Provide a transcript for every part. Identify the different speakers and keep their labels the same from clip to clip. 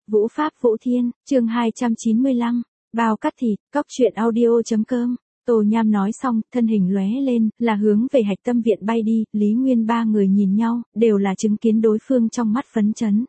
Speaker 1: Vũ Pháp Vũ Thiên, chương 295, bao cắt thịt, cóc truyện audio.com. Tô Nham nói xong, thân hình lóe lên, là hướng về Hạch Tâm Viện bay đi. Lý Nguyên ba người nhìn nhau, đều là chứng kiến đối phương trong mắt phấn chấn.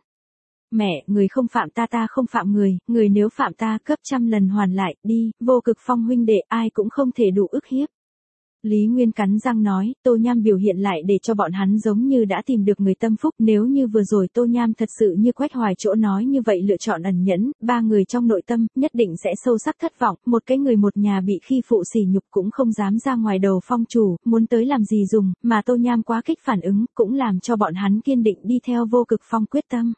Speaker 1: Mẹ, người không phạm ta, ta không phạm người, người nếu phạm ta cấp trăm lần hoàn lại, đi, Vô Cực Phong huynh đệ ai cũng không thể đủ ức hiếp. Lý Nguyên cắn răng nói, Tô Nham biểu hiện lại để cho bọn hắn giống như đã tìm được người tâm phúc. Nếu như vừa rồi Tô Nham thật sự như Quách Hoài Chỗ nói như vậy lựa chọn ẩn nhẫn, ba người trong nội tâm nhất định sẽ sâu sắc thất vọng. Một cái người một nhà bị khi phụ sỉ nhục cũng không dám ra ngoài đầu phong chủ, muốn tới làm gì dùng, mà Tô Nham quá kích phản ứng, cũng làm cho bọn hắn kiên định đi theo Vô Cực Phong quyết tâm.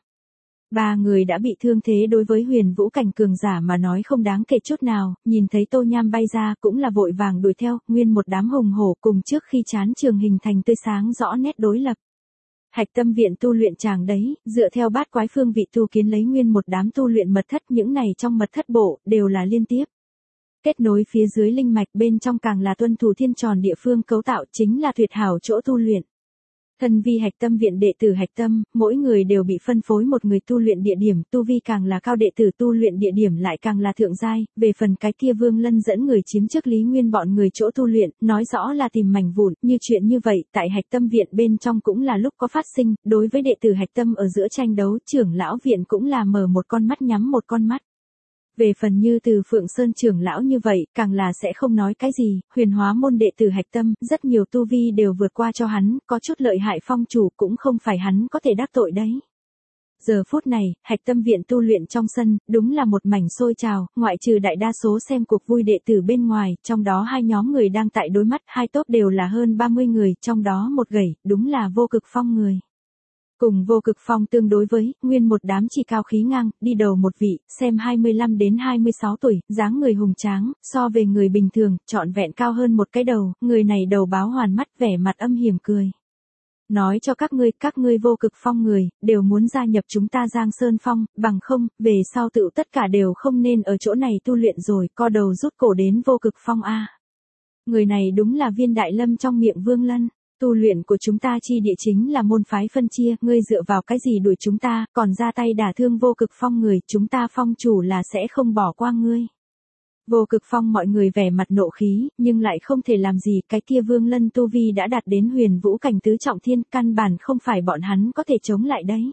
Speaker 1: Ba người đã bị thương thế đối với Huyền Vũ cảnh cường giả mà nói không đáng kể chút nào, nhìn thấy Tô Nham bay ra cũng là vội vàng đuổi theo, nguyên một đám hùng hổ cùng trước khi chán trường hình thành tươi sáng rõ nét đối lập. Hạch Tâm Viện tu luyện chàng đấy, dựa theo bát quái phương vị tu kiến lấy nguyên một đám tu luyện mật thất, những này trong mật thất bộ đều là liên tiếp kết nối phía dưới linh mạch, bên trong càng là tuân thủ thiên tròn địa phương cấu tạo, chính là tuyệt hảo chỗ tu luyện. Thân vi Hạch Tâm Viện đệ tử Hạch Tâm, mỗi người đều bị phân phối một người tu luyện địa điểm, tu vi càng là cao đệ tử tu luyện địa điểm lại càng là thượng giai. Về phần cái kia Vương Lân dẫn người chiếm trước Lý Nguyên bọn người chỗ tu luyện, nói rõ là tìm mảnh vụn, như chuyện như vậy, tại Hạch Tâm Viện bên trong cũng là lúc có phát sinh, đối với đệ tử Hạch Tâm ở giữa tranh đấu, trưởng lão viện cũng là mở một con mắt nhắm một con mắt. Về phần như từ Phượng Sơn trưởng lão như vậy, càng là sẽ không nói cái gì. Huyền Hóa môn đệ tử Hạch Tâm, rất nhiều tu vi đều vượt qua cho hắn, có chút lợi hại phong chủ cũng không phải hắn có thể đắc tội đấy. Giờ phút này, Hạch Tâm Viện tu luyện trong sân, đúng là một mảnh sôi trào, ngoại trừ đại đa số xem cuộc vui đệ tử bên ngoài, trong đó hai nhóm người đang tại đối mắt, hai tốp đều là hơn 30 người, trong đó một gầy, đúng là Vô Cực Phong người. Cùng Vô Cực Phong tương đối với, nguyên một đám chỉ cao khí ngang, đi đầu một vị, xem 25 đến 26 tuổi, dáng người hùng tráng, so về người bình thường, trọn vẹn cao hơn một cái đầu, người này đầu báo hoàn mắt, vẻ mặt âm hiểm cười. Nói cho các ngươi Vô Cực Phong người, đều muốn gia nhập chúng ta Giang Sơn Phong, bằng không, về sau tự tất cả đều không nên ở chỗ này tu luyện rồi, co đầu rút cổ đến Vô Cực Phong a. Người này đúng là Viên Đại Lâm trong miệng Vương Lân. Tu luyện của chúng ta chi địa chính là môn phái phân chia, ngươi dựa vào cái gì đuổi chúng ta, còn ra tay đả thương Vô Cực Phong người, chúng ta phong chủ là sẽ không bỏ qua ngươi. Vô Cực Phong mọi người vẻ mặt nộ khí, nhưng lại không thể làm gì, cái kia Vương Lân tu vi đã đạt đến Huyền Vũ cảnh tứ trọng thiên, căn bản không phải bọn hắn có thể chống lại đấy.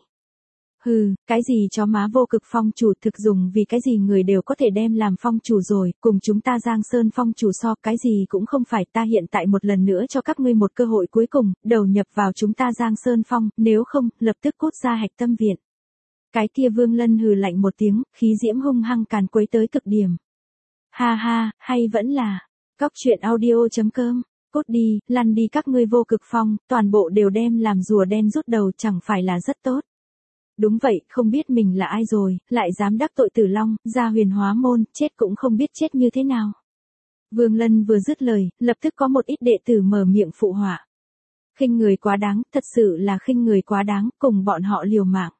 Speaker 1: Hừ, cái gì chó má Vô Cực Phong chủ, thực dùng vì cái gì người đều có thể đem làm phong chủ rồi, cùng chúng ta Giang Sơn Phong chủ so, cái gì cũng không phải. Ta hiện tại một lần nữa cho các ngươi một cơ hội cuối cùng, đầu nhập vào chúng ta Giang Sơn Phong, nếu không, lập tức cút ra Hạch Tâm Viện. Cái kia Vương Lân hừ lạnh một tiếng, khí diễm hung hăng càn quấy tới cực điểm. Ha ha, hay vẫn là, cóc truyện audio.com, cút đi, lăn đi các ngươi Vô Cực Phong, toàn bộ đều đem làm rùa đen rút đầu, chẳng phải là rất tốt. Đúng vậy, không biết mình là ai rồi, lại dám đắc tội Tử Long, ra Huyền Hóa môn, chết cũng không biết chết như thế nào. Vương Lân vừa dứt lời, lập tức có một ít đệ tử mở miệng phụ họa. Khinh người quá đáng, thật sự là khinh người quá đáng, cùng bọn họ liều mạng.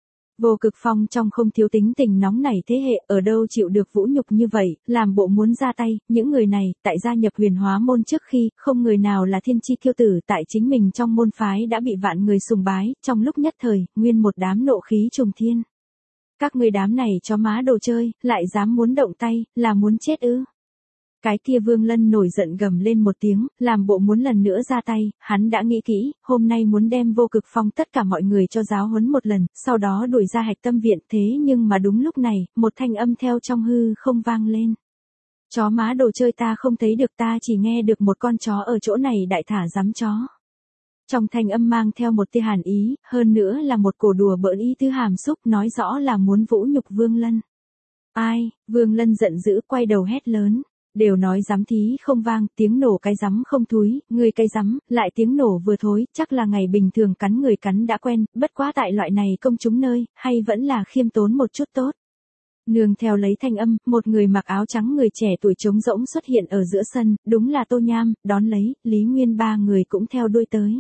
Speaker 1: Vô Cực Phong trong không thiếu tính tình nóng nảy thế hệ, ở đâu chịu được vũ nhục như vậy, làm bộ muốn ra tay, những người này, tại gia nhập Huyền Hóa môn trước khi, không người nào là thiên chi kiêu tử, tại chính mình trong môn phái đã bị vạn người sùng bái, trong lúc nhất thời, nguyên một đám nộ khí trùng thiên. Các người đám này chó má đồ chơi, lại dám muốn động tay, là muốn chết ư? Cái kia Vương Lân nổi giận gầm lên một tiếng, làm bộ muốn lần nữa ra tay, hắn đã nghĩ kỹ, hôm nay muốn đem Vô Cực Phong tất cả mọi người cho giáo huấn một lần, sau đó đuổi ra Hạch Tâm Viện. Thế nhưng mà đúng lúc này, một thanh âm theo trong hư không vang lên. Chó má đồ chơi, ta không thấy được, ta chỉ nghe được một con chó ở chỗ này đại thả dám chó. Trong thanh âm mang theo một tia hàn ý, hơn nữa là một cổ đùa bỡn ý tứ hàm xúc, nói rõ là muốn vũ nhục Vương Lân. Ai? Vương Lân giận dữ quay đầu hét lớn. Đều nói giám thí không vang, tiếng nổ cái giấm không thúi, người cái giấm, lại tiếng nổ vừa thối, chắc là ngày bình thường cắn người cắn đã quen, bất quá tại loại này công chúng nơi, hay vẫn là khiêm tốn một chút tốt. Nương theo lấy thanh âm, một người mặc áo trắng người trẻ tuổi trống rỗng xuất hiện ở giữa sân, đúng là Tô Nham, đón lấy, Lý Nguyên ba người cũng theo đuôi tới.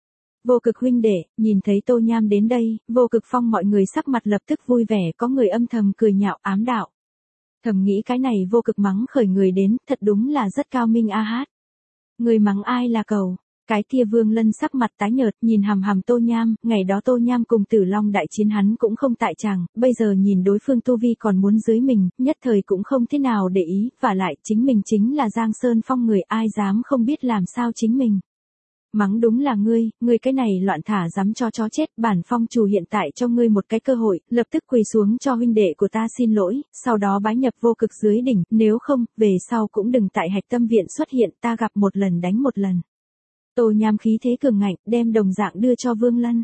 Speaker 1: Vô Cực huynh đệ, nhìn thấy Tô Nham đến đây, Vô Cực Phong mọi người sắc mặt lập tức vui vẻ, có người âm thầm cười nhạo ám đạo. Thầm nghĩ cái này Vô Cực mắng khởi người đến, thật đúng là rất cao minh a hát. Người mắng ai là cầu? Cái kia Vương Lân sắc mặt tái nhợt, nhìn hằm hằm Tô Nham, ngày đó Tô Nham cùng Tử Long đại chiến hắn cũng không tại tràng, bây giờ nhìn đối phương tu vi còn muốn dưới mình, nhất thời cũng không thế nào để ý, và lại chính mình chính là Giang Sơn Phong người, ai dám không biết làm sao chính mình. Mắng đúng là ngươi cái này loạn thả dám cho chó chết, bản phong chủ hiện tại cho ngươi một cái cơ hội, lập tức quỳ xuống cho huynh đệ của ta xin lỗi, sau đó bái nhập vô cực dưới đỉnh, nếu không, về sau cũng đừng tại Hạch Tâm viện xuất hiện, ta gặp một lần đánh một lần. Tô Nham khí thế cường ngạnh, đem đồng dạng đưa cho Vương Lân.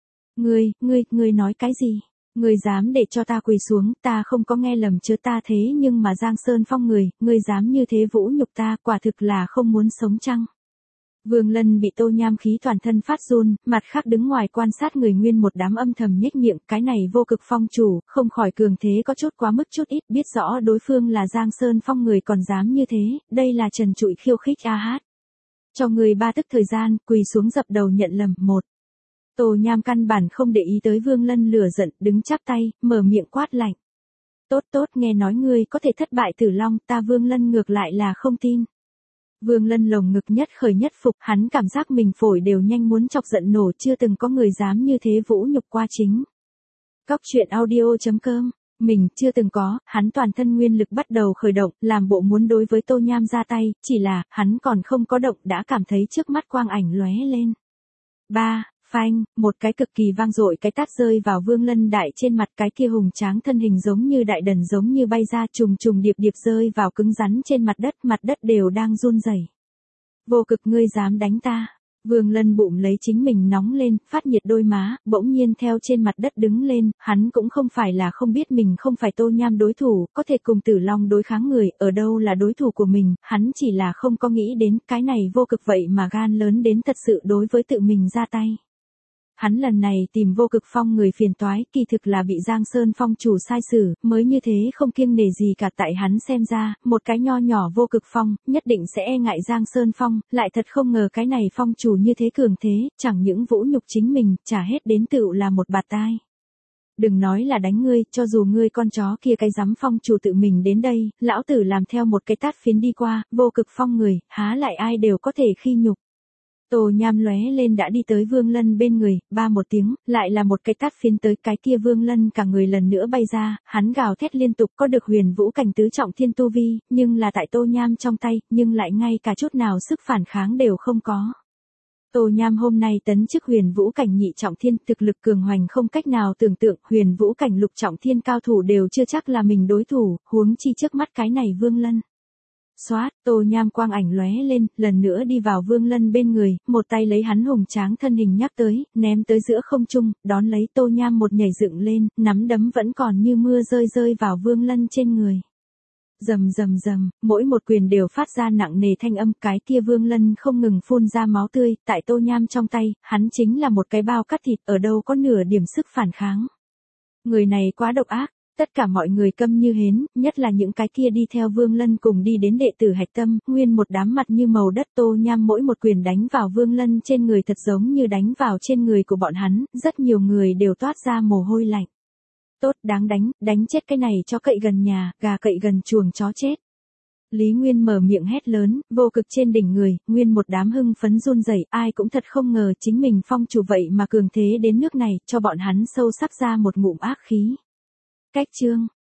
Speaker 1: Ngươi nói cái gì? Ngươi dám để cho ta quỳ xuống, ta không có nghe lầm chứ, ta thế nhưng mà Giang Sơn Phong người, ngươi dám như thế vũ nhục ta, quả thực là không muốn sống chăng? Vương Lân bị Tô Nham khí toàn thân phát run, mặt khác đứng ngoài quan sát người nguyên một đám âm thầm nhếch miệng, cái này vô cực phong chủ, không khỏi cường thế có chút quá mức chút ít, biết rõ đối phương là Giang Sơn Phong người còn dám như thế, đây là trần trụi khiêu khích a hát. Cho người 3 tức thời gian, quỳ xuống dập đầu nhận lầm. 1. Tô Nham căn bản không để ý tới Vương Lân lửa giận, đứng chắp tay, mở miệng quát lạnh. Tốt, nghe nói ngươi có thể thất bại Tử Long, ta Vương Lân ngược lại là không tin. Vương Lân lồng ngực nhất khởi nhất phục, hắn cảm giác mình phổi đều nhanh muốn chọc giận nổ, chưa từng có người dám như thế vũ nhục qua chính. Cóc truyện audio.com, mình chưa từng có, hắn toàn thân nguyên lực bắt đầu khởi động, làm bộ muốn đối với Tô Nham ra tay, chỉ là, hắn còn không có động đã cảm thấy trước mắt quang ảnh lóe lên. 3. Phanh, một cái cực kỳ vang dội cái tát rơi vào Vương Lân đại trên mặt, cái kia hùng tráng thân hình giống như đại đần giống như bay ra trùng điệp rơi vào cứng rắn trên mặt đất đều đang run rẩy. Vô cực, ngươi dám đánh ta? Vương Lân bụng lấy chính mình nóng lên, phát nhiệt đôi má, bỗng nhiên theo trên mặt đất đứng lên, hắn cũng không phải là không biết mình không phải Tô Nham đối thủ, có thể cùng Tử Long đối kháng người, ở đâu là đối thủ của mình, hắn chỉ là không có nghĩ đến cái này vô cực vậy mà gan lớn đến thật sự đối với tự mình ra tay. Hắn lần này tìm vô cực phong người phiền toái, kỳ thực là bị Giang Sơn Phong chủ sai xử, mới như thế không kiêng nể gì cả, tại hắn xem ra, một cái nho nhỏ vô cực phong, nhất định sẽ e ngại Giang Sơn Phong, lại thật không ngờ cái này phong chủ như thế cường thế, chẳng những vũ nhục chính mình, trả hết đến tựu là một bạt tai. Đừng nói là đánh ngươi, cho dù ngươi con chó kia cái giám phong chủ tự mình đến đây, lão tử làm theo một cái tát phiến đi qua, vô cực phong người, há lại ai đều có thể khi nhục. Tô Nham lóe lên đã đi tới Vương Lân bên người, ba một tiếng, lại là một cái tát phiến tới, cái kia Vương Lân cả người lần nữa bay ra, hắn gào thét liên tục, có được huyền vũ cảnh tứ trọng thiên tu vi, nhưng là tại Tô Nham trong tay, nhưng lại ngay cả chút nào sức phản kháng đều không có. Tô Nham hôm nay tấn chức huyền vũ cảnh nhị trọng thiên, thực lực cường hoành không cách nào tưởng tượng, huyền vũ cảnh lục trọng thiên cao thủ đều chưa chắc là mình đối thủ, huống chi trước mắt cái này Vương Lân. Xoát, Tô Nham quang ảnh lóe lên, lần nữa đi vào Vương Lân bên người, một tay lấy hắn hùng tráng thân hình nhắc tới, ném tới giữa không trung, đón lấy Tô Nham một nhảy dựng lên, nắm đấm vẫn còn như mưa rơi vào Vương Lân trên người. Rầm, mỗi một quyền đều phát ra nặng nề thanh âm, cái kia Vương Lân không ngừng phun ra máu tươi, tại Tô Nham trong tay, hắn chính là một cái bao cắt thịt, ở đâu có nửa điểm sức phản kháng. Người này quá độc ác. Tất cả mọi người câm như hến, nhất là những cái kia đi theo Vương Lân cùng đi đến đệ tử Hạch Tâm, nguyên một đám mặt như màu đất. Tô Nham mỗi một quyền đánh vào Vương Lân trên người thật giống như đánh vào trên người của bọn hắn, rất nhiều người đều toát ra mồ hôi lạnh. Tốt, đáng đánh chết cái này cho cậy gần nhà, gà cậy gần chuồng chó chết. Lý Nguyên mở miệng hét lớn, vô cực trên đỉnh người, nguyên một đám hưng phấn run rẩy, ai cũng thật không ngờ chính mình phong chủ vậy mà cường thế đến nước này, cho bọn hắn sâu sắc ra một ngụm ác khí. Cách chương